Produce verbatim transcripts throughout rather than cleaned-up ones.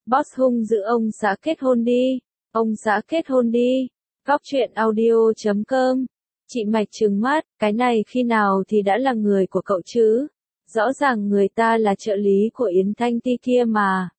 Boss hung dữ ông xã kết hôn đi. Ông xã kết hôn đi. Góc truyện audio chấm com. Chị Mạch trừng mắt, cái này khi nào thì đã là người của cậu chứ? Rõ ràng người ta là trợ lý của Yến Thanh Ti kia mà.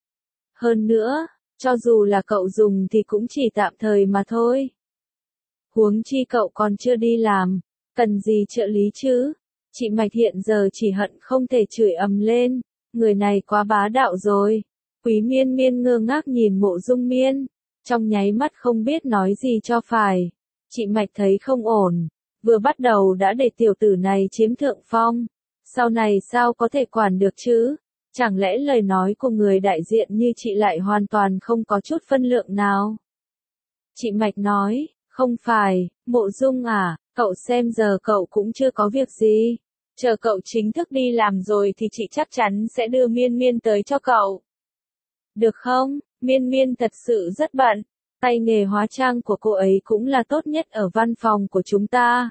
Hơn nữa, cho dù là cậu dùng thì cũng chỉ tạm thời mà thôi. Huống chi cậu còn chưa đi làm, cần gì trợ lý chứ? Chị Mạch hiện giờ chỉ hận không thể chửi ầm lên, người này quá bá đạo rồi. Quý Miên Miên ngơ ngác nhìn Mộ Dung Miên, trong nháy mắt không biết nói gì cho phải. Chị Mạch thấy không ổn, vừa bắt đầu đã để tiểu tử này chiếm thượng phong, sau này sao có thể quản được chứ? Chẳng lẽ lời nói của người đại diện như chị lại hoàn toàn không có chút phân lượng nào? Chị Mạch nói, không phải, Mộ Dung à, cậu xem giờ cậu cũng chưa có việc gì. Chờ cậu chính thức đi làm rồi thì chị chắc chắn sẽ đưa Miên Miên tới cho cậu. Được không? Miên Miên thật sự rất bận. Tay nghề hóa trang của cô ấy cũng là tốt nhất ở văn phòng của chúng ta.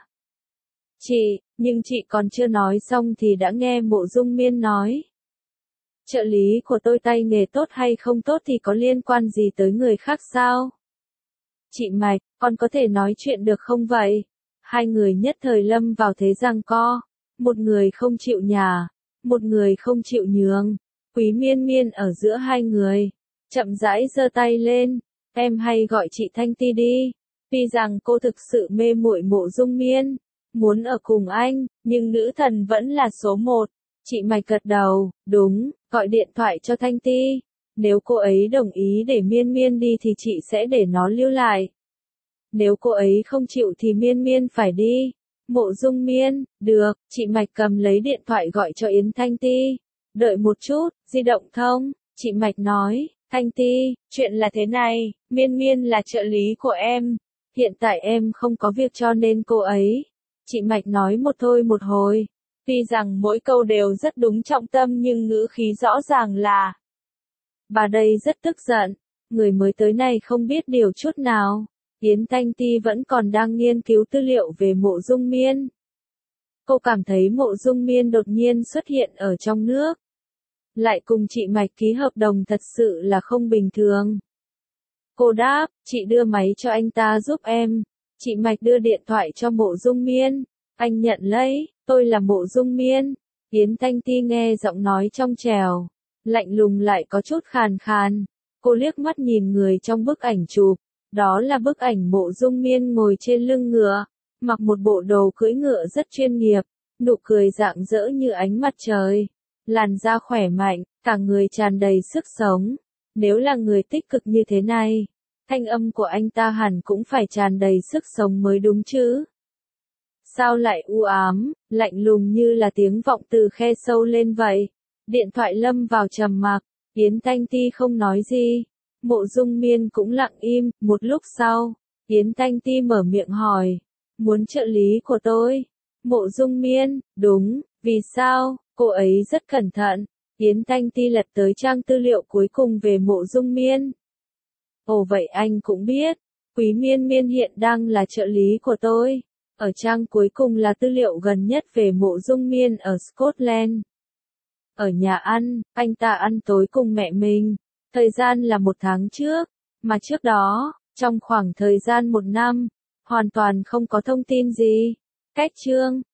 Chị, nhưng chị còn chưa nói xong thì đã nghe Mộ Dung Miên nói. Trợ lý của tôi tay nghề tốt hay không tốt thì có liên quan gì tới người khác sao? Chị Mạch, con có thể nói chuyện được không vậy? Hai người nhất thời lâm vào thế giằng co. Một người không chịu nhả, một người không chịu nhường. Quý Miên Miên ở giữa hai người, chậm rãi giơ tay lên, em hay gọi chị Thanh Ti đi. Tuy rằng cô thực sự mê muội Mộ Dung Miên, muốn ở cùng anh, nhưng nữ thần vẫn là số một. Chị Mạch gật đầu, đúng, gọi điện thoại cho Thanh Ti. Nếu cô ấy đồng ý để Miên Miên đi thì chị sẽ để nó lưu lại. Nếu cô ấy không chịu thì Miên Miên phải đi. Mộ Dung Miên, được, chị Mạch cầm lấy điện thoại gọi cho Yến Thanh Ti. Đợi một chút, di động thông, chị Mạch nói, Thanh Ti, chuyện là thế này, Miên Miên là trợ lý của em. Hiện tại em không có việc cho nên cô ấy. Chị Mạch nói một thôi một hồi. Tuy rằng mỗi câu đều rất đúng trọng tâm nhưng ngữ khí rõ ràng là. Bà đây rất tức giận, người mới tới này không biết điều chút nào. Yến Thanh Ti vẫn còn đang nghiên cứu tư liệu về Mộ Dung Miên. Cô cảm thấy Mộ Dung Miên đột nhiên xuất hiện ở trong nước. Lại cùng chị Mạch ký hợp đồng thật sự là không bình thường. Cô đáp, chị đưa máy cho anh ta giúp em. Chị Mạch đưa điện thoại cho Mộ Dung Miên. Anh nhận lấy, tôi là Mộ Dung Miên. Yến Thanh Ti nghe giọng nói trong trẻo, lạnh lùng lại có chút khàn khàn. Cô liếc mắt nhìn người trong bức ảnh chụp. Đó là bức ảnh Mộ Dung Miên ngồi trên lưng ngựa, mặc một bộ đồ cưỡi ngựa rất chuyên nghiệp, nụ cười rạng rỡ như ánh mặt trời, làn da khỏe mạnh, cả người tràn đầy sức sống. Nếu là người tích cực như thế này, thanh âm của anh ta hẳn cũng phải tràn đầy sức sống mới đúng chứ. Sao lại u ám, lạnh lùng như là tiếng vọng từ khe sâu lên vậy? Điện thoại lâm vào trầm mặc, Yến Thanh Ti không nói gì. Mộ Dung Miên cũng lặng im, một lúc sau, Yến Thanh Ti mở miệng hỏi, muốn trợ lý của tôi? Mộ Dung Miên, đúng, vì sao? Cô ấy rất cẩn thận. Yến Thanh Ti lật tới trang tư liệu cuối cùng về Mộ Dung Miên. Ồ vậy anh cũng biết, Quý Miên Miên hiện đang là trợ lý của tôi. Ở trang cuối cùng là tư liệu gần nhất về Mộ Dung Miên ở Scotland. Ở nhà ăn, anh ta ăn tối cùng mẹ mình. Thời gian là một tháng trước, mà trước đó, trong khoảng thời gian một năm, hoàn toàn không có thông tin gì. Cách chương